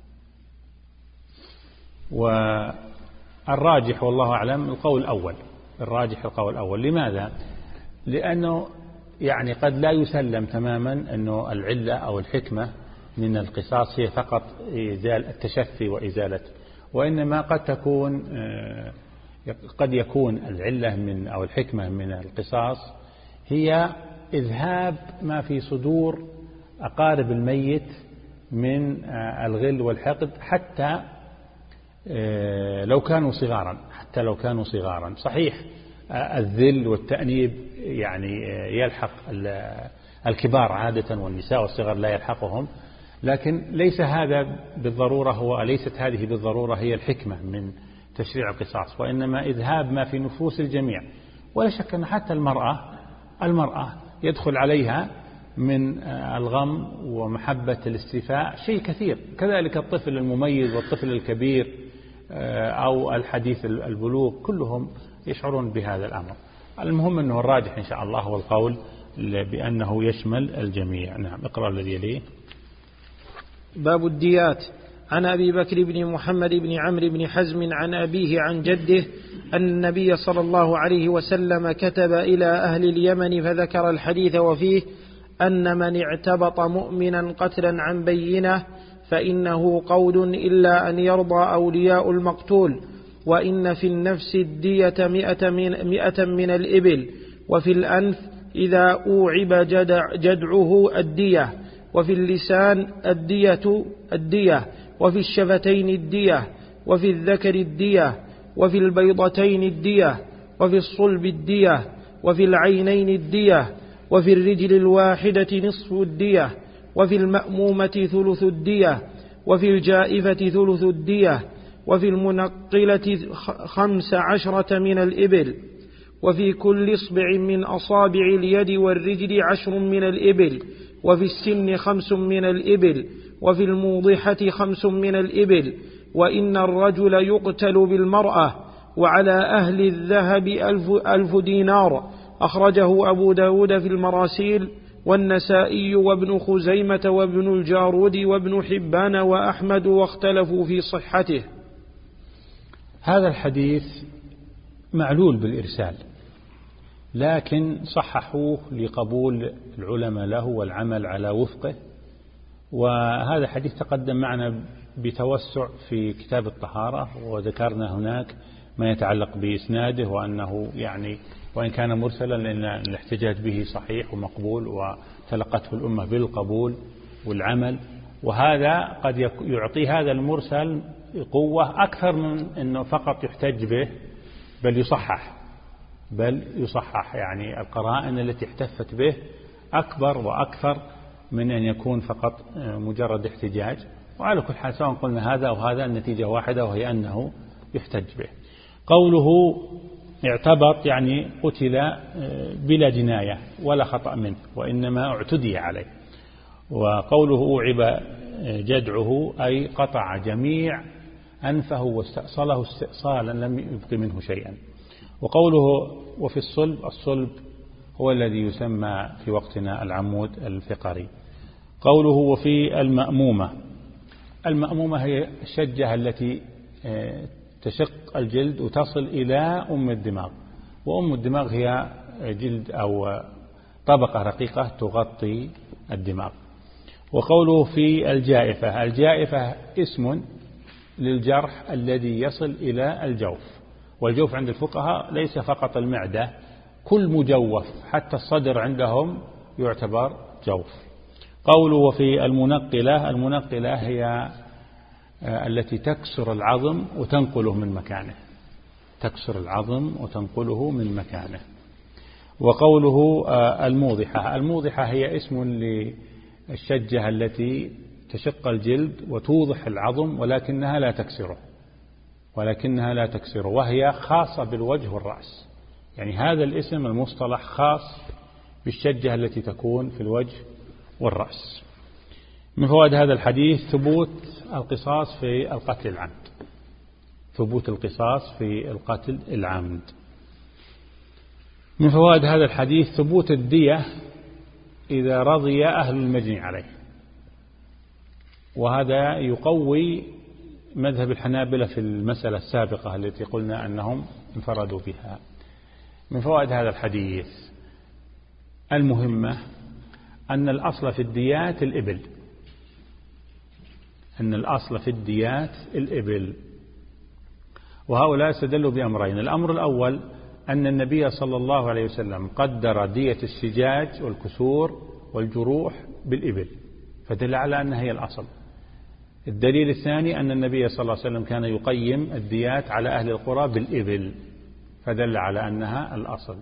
Speaker 2: والراجح والله أعلم القول الأول، الراجح القول الأول. لماذا؟ لأنه يعني قد لا يسلم تماما أنه العلة أو الحكمة من القصاص هي فقط إزالة التشفي وإزالة، وإنما قد تكون قد يكون العلة من أو الحكمة من القصاص هي إذهاب ما في صدور أقارب الميت من الغل والحقد، حتى لو كانوا صغارا، حتى لو كانوا صغارا. صحيح الذل والتأنيب يعني يلحق الكبار عادة، والنساء والصغار لا يلحقهم، لكن ليس هذا بالضرورة هو ليست هذه بالضرورة هي الحكمة من تشريع القصاص، وإنما إذهاب ما في نفوس الجميع. ولا شك أن حتى المرأة المرأة يدخل عليها من الغم ومحبة الاستيفاء شيء كثير. كذلك الطفل المميز والطفل الكبير أو الحديث البلوغ كلهم يشعرون بهذا الأمر. المهم أنه الراجح إن شاء الله هو القول بأنه يشمل الجميع. نعم، اقرأ الذي يليه.
Speaker 1: باب الديات. عن أبي بكر بن محمد بن عمرو بن حزم عن أبيه عن جده أن النبي صلى الله عليه وسلم كتب إلى أهل اليمن فذكر الحديث وفيه أن من اعتبط مؤمنا قتلا عن بينه فإنه قول إلا أن يرضى أولياء المقتول، وإن في النفس الدية مئة من, مئة من الإبل، وفي الأنف إذا أوعب جدع جدعه الدية، وفي اللسان الدية الدية، وفي الشفتين الدية، وفي الذكر الدية، وفي البيضتين الدية، وفي الصلب الدية، وفي العينين الدية، وفي الرجل الواحدة نصف الدية، وفي المأمومة ثلث الدية، وفي الجائفة ثلث الدية، وفي المنقلة خمس عشرة من الإبل، وفي كل إصبع من أصابع اليد والرجل عشر من الإبل، وفي السن خمس من الإبل، وفي الموضحة خمس من الإبل، وإن الرجل يقتل بالمرأة، وعلى أهل الذهب ألف, ألف دينار. أخرجه أبو داود في المراسيل والنسائي وابن خزيمة وابن الجارود وابن حبان وأحمد، واختلفوا في صحته.
Speaker 2: هذا الحديث معلول بالإرسال، لكن صححوه لقبول العلماء له والعمل على وفقه. وهذا حديث تقدم معنا بتوسع في كتاب الطهارة، وذكرنا هناك ما يتعلق بإسناده وأنه يعني وإن كان مرسلا لأن الاحتجاج به صحيح ومقبول وتلقته الأمة بالقبول والعمل، وهذا قد يعطي هذا المرسل قوة أكثر من أنه فقط يحتج به، بل يصحح بل يصحح يعني القرائن التي احتفت به أكبر وأكثر من أن يكون فقط مجرد احتجاج. وعلى كل حال سواء قلنا هذا أو هذا النتيجة واحدة، وهي أنه يحتج به. قوله اعتبط يعني قتل بلا جناية ولا خطأ منه، وإنما اعتدي عليه. وقوله أوعب جدعه أي قطع جميع أنفه واستأصله استئصالا لم يبق منه شيئا. وقوله وفي الصلب، الصلب هو الذي يسمى في وقتنا العمود الفقري. قوله وفي المأمومة، المأمومة هي الشجة التي تشق الجلد وتصل إلى أم الدماغ، وأم الدماغ هي جلد أو طبقة رقيقة تغطي الدماغ. وقوله في الجائفة، الجائفة اسم للجرح الذي يصل إلى الجوف، والجوف عند الفقهاء ليس فقط المعدة، كل مجوف حتى الصدر عندهم يعتبر جوف. قوله وفي المنقلة، المنقلة هي التي تكسر العظم وتنقله من مكانه، تكسر العظم وتنقله من مكانه. وقوله الموضحة، الموضحة هي اسم للشجة التي تشق الجلد وتوضح العظم ولكنها لا تكسره ولكنها لا تكسره وهي خاصة بالوجه والرأس. يعني هذا الاسم المصطلح خاص بالشجة التي تكون في الوجه والرأس. من فوائد هذا الحديث ثبوت القصاص في القتل العمد، ثبوت القصاص في القتل العمد. من فوائد هذا الحديث ثبوت الدية إذا رضي أهل المجني عليه، وهذا يقوي مذهب الحنابلة في المسألة السابقة التي قلنا أنهم انفردوا بها. من فوائد هذا الحديث المهمة أن الأصل في الديات الإبل، أن الأصل في الديات الإبل. وهؤلاء استدلوا بأمرين: الأمر الأول أن النبي صلى الله عليه وسلم قدر دية السجاج والكسور والجروح بالإبل، فدل على أنها هي الأصل. الدليل الثاني أن النبي صلى الله عليه وسلم كان يقيم الديات على أهل القرى بالإبل، فدل على أنها الأصل.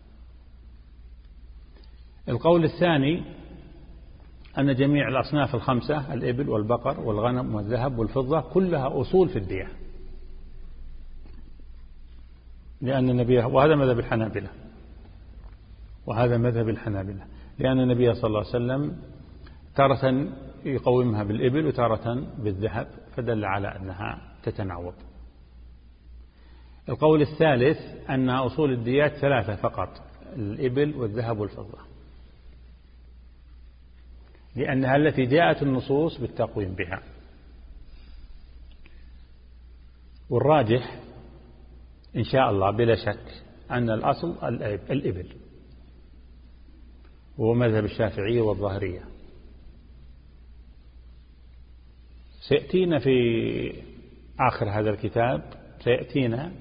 Speaker 2: القول الثاني أن جميع الأصناف الخمسة، الإبل والبقر والغنم والذهب والفضة، كلها أصول في الدية، لأن النبي، وهذا مذهب الحنابلة وهذا مذهب الحنابلة لأن النبي صلى الله عليه وسلم تارة يقومها بالإبل وتارة بالذهب، فدل على أنها تتناوب. القول الثالث أن أصول الديات ثلاثة فقط: الإبل والذهب والفضة، لأنها التي جاءت النصوص بالتقويم بها. والراجح إن شاء الله بلا شك أن الأصل الإبل، وهو مذهب الشافعية والظاهرية. سيأتينا في آخر هذا الكتاب سيأتينا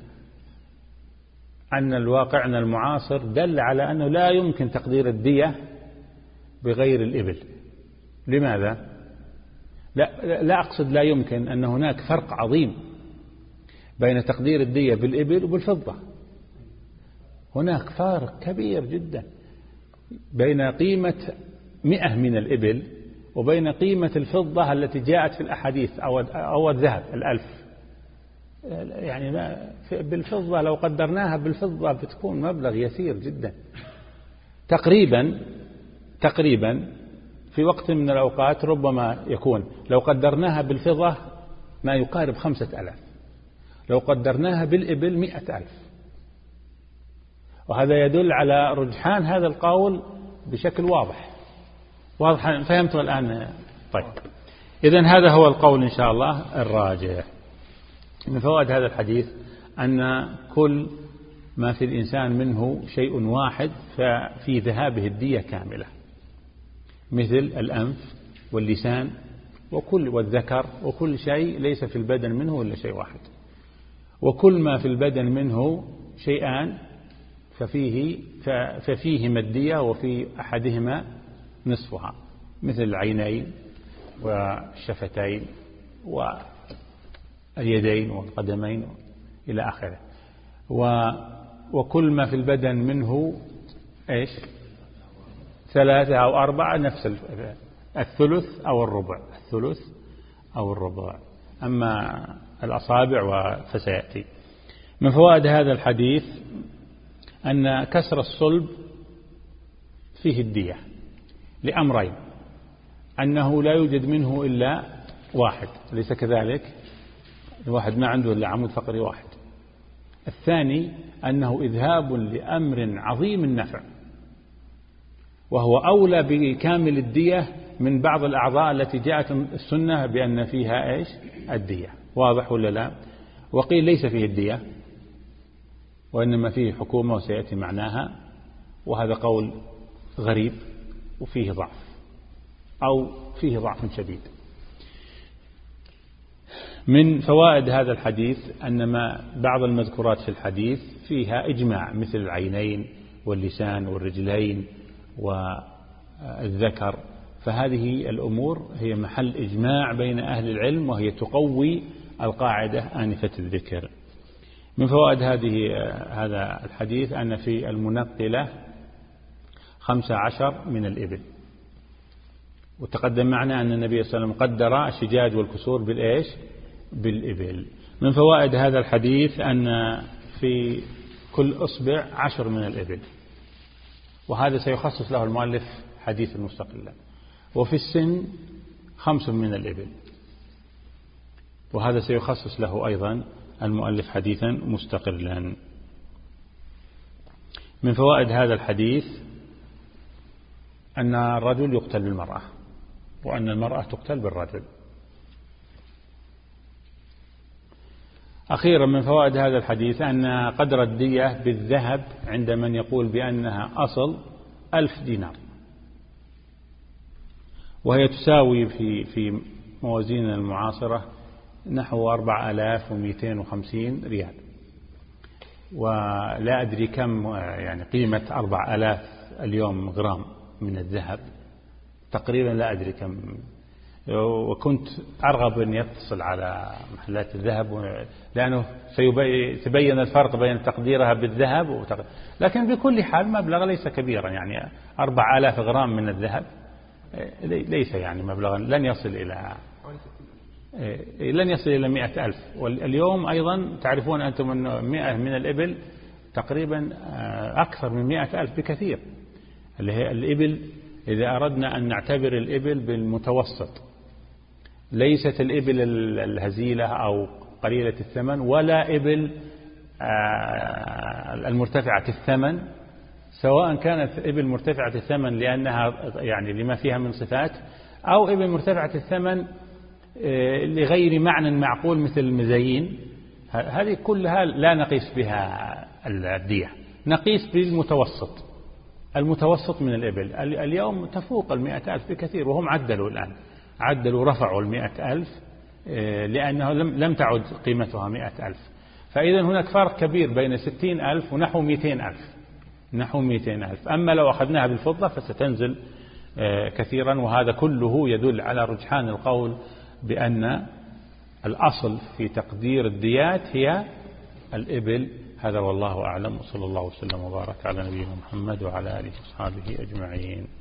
Speaker 2: أن الواقعنا المعاصر دل على أنه لا يمكن تقدير الدية بغير الإبل. لماذا؟ لا, لا أقصد لا يمكن، أن هناك فرق عظيم بين تقدير الدية بالإبل وبالفضة. هناك فارق كبير جدا بين قيمة مئة من الإبل وبين قيمة الفضة التي جاءت في الأحاديث أو, أو الذهب الألف. يعني ما بالفضة لو قدرناها بالفضة بتكون مبلغ يسير جدا. تقريبا تقريبا في وقت من الأوقات ربما يكون لو قدرناها بالفضة ما يقارب خمسة ألاف، لو قدرناها بالإبل مئة ألف. وهذا يدل على رجحان هذا القول بشكل واضح. واضح، فهمتوا الآن؟ طيب، إذن هذا هو القول إن شاء الله الراجح. من فوائد هذا الحديث أن كل ما في الإنسان منه شيء واحد ففي ذهابه الدية كاملة، مثل الأنف واللسان وكل والذكر، وكل شيء ليس في البدن منه إلا شيء واحد. وكل ما في البدن منه شيئان ففيه ففيهما الدية، وفي أحدهما نصفها، مثل العينين والشفتين واليدين والقدمين إلى آخره. وكل ما في البدن منه إيش؟ ثلاثة أو أربعة، نفس الثلث أو الربع، الثلث أو الربع. أما الأصابع فسيأتي. من فوائد هذا الحديث أن كسر الصلب فيه الدية لأمرين: أنه لا يوجد منه إلا واحد، ليس كذلك؟ الواحد ما عنده إلا عمود فقري واحد. الثاني أنه إذهاب لأمر عظيم النفع، وهو أولى بكامل الدية من بعض الأعضاء التي جاءت السنة بأن فيها إيش؟ الدية. واضح ولا لا؟ وقيل ليس فيه الدية وإنما فيه حكومة وسيأتي معناها، وهذا قول غريب وفيه ضعف أو فيه ضعف شديد. من فوائد هذا الحديث أن ما بعض المذكورات في الحديث فيها إجماع، مثل العينين واللسان والرجلين والذكر، فهذه الأمور هي محل إجماع بين أهل العلم، وهي تقوي القاعدة آنفة الذكر. من فوائد هذه هذا الحديث أن في المنقلة خمسة عشر من الإبل، وتقدم معنا أن النبي صلى الله عليه وسلم قدر الشجاج والكسور بالإيش؟ بالإبل. من فوائد هذا الحديث أن في كل أصبع عشر من الإبل، وهذا سيخصص له المؤلف حديث مستقلا. وفي السن خمس من الإبل، وهذا سيخصص له أيضا المؤلف حديثا مستقلا. من فوائد هذا الحديث أن الرجل يقتل بالمرأة، وأن المرأة تقتل بالرجل. أخيرا من فوائد هذا الحديث أن قدر الدية بالذهب عند من يقول بأنها أصل ألف دينار، وهي تساوي في في موازين المعاصرة نحو أربعة آلاف ومئتين وخمسين ريال. ولا أدري كم يعني قيمة أربعة آلاف اليوم غرام من الذهب تقريبا، لا أدري كم. وكنت أرغب أن يتصل على محلات الذهب، لأنه سيتبين الفرق بين تقديرها بالذهب وتقدير. لكن بكل حال مبلغ ليس كبيرا، يعني أربعة آلاف غرام من الذهب ليس يعني مبلغا لن يصل إلى لن يصل إلى مئة ألف. واليوم أيضا تعرفون أنتم أن مئة من الإبل تقريبا أكثر من مئة ألف بكثير، اللي هي الإبل إذا أردنا أن نعتبر الإبل بالمتوسط، ليست الإبل الهزيلة أو قليلة الثمن ولا إبل المرتفعة الثمن، سواء كانت إبل مرتفعة الثمن لأنها يعني لما فيها من صفات، أو إبل مرتفعة الثمن لغير معنى معقول مثل المزايين، هذه كلها لا نقيس بها الدية، نقيس بالمتوسط. المتوسط من الإبل اليوم تفوق المئة ألف بكثير، وهم عدلوا الآن، عدلوا رفعوا المئة ألف لأنه لم تعد قيمتها مئة ألف. فإذا هناك فرق كبير بين ستين ألف ونحو مئتين ألف، نحو مئتين ألف. أما لو أخذناها بالفضة فستنزل كثيرا، وهذا كله يدل على رجحان القول بأن الأصل في تقدير الديات هي الإبل. هذا والله أعلم، وصلى الله وسلم وبارك على نبينا محمد وعلى آله وصحبه أجمعين.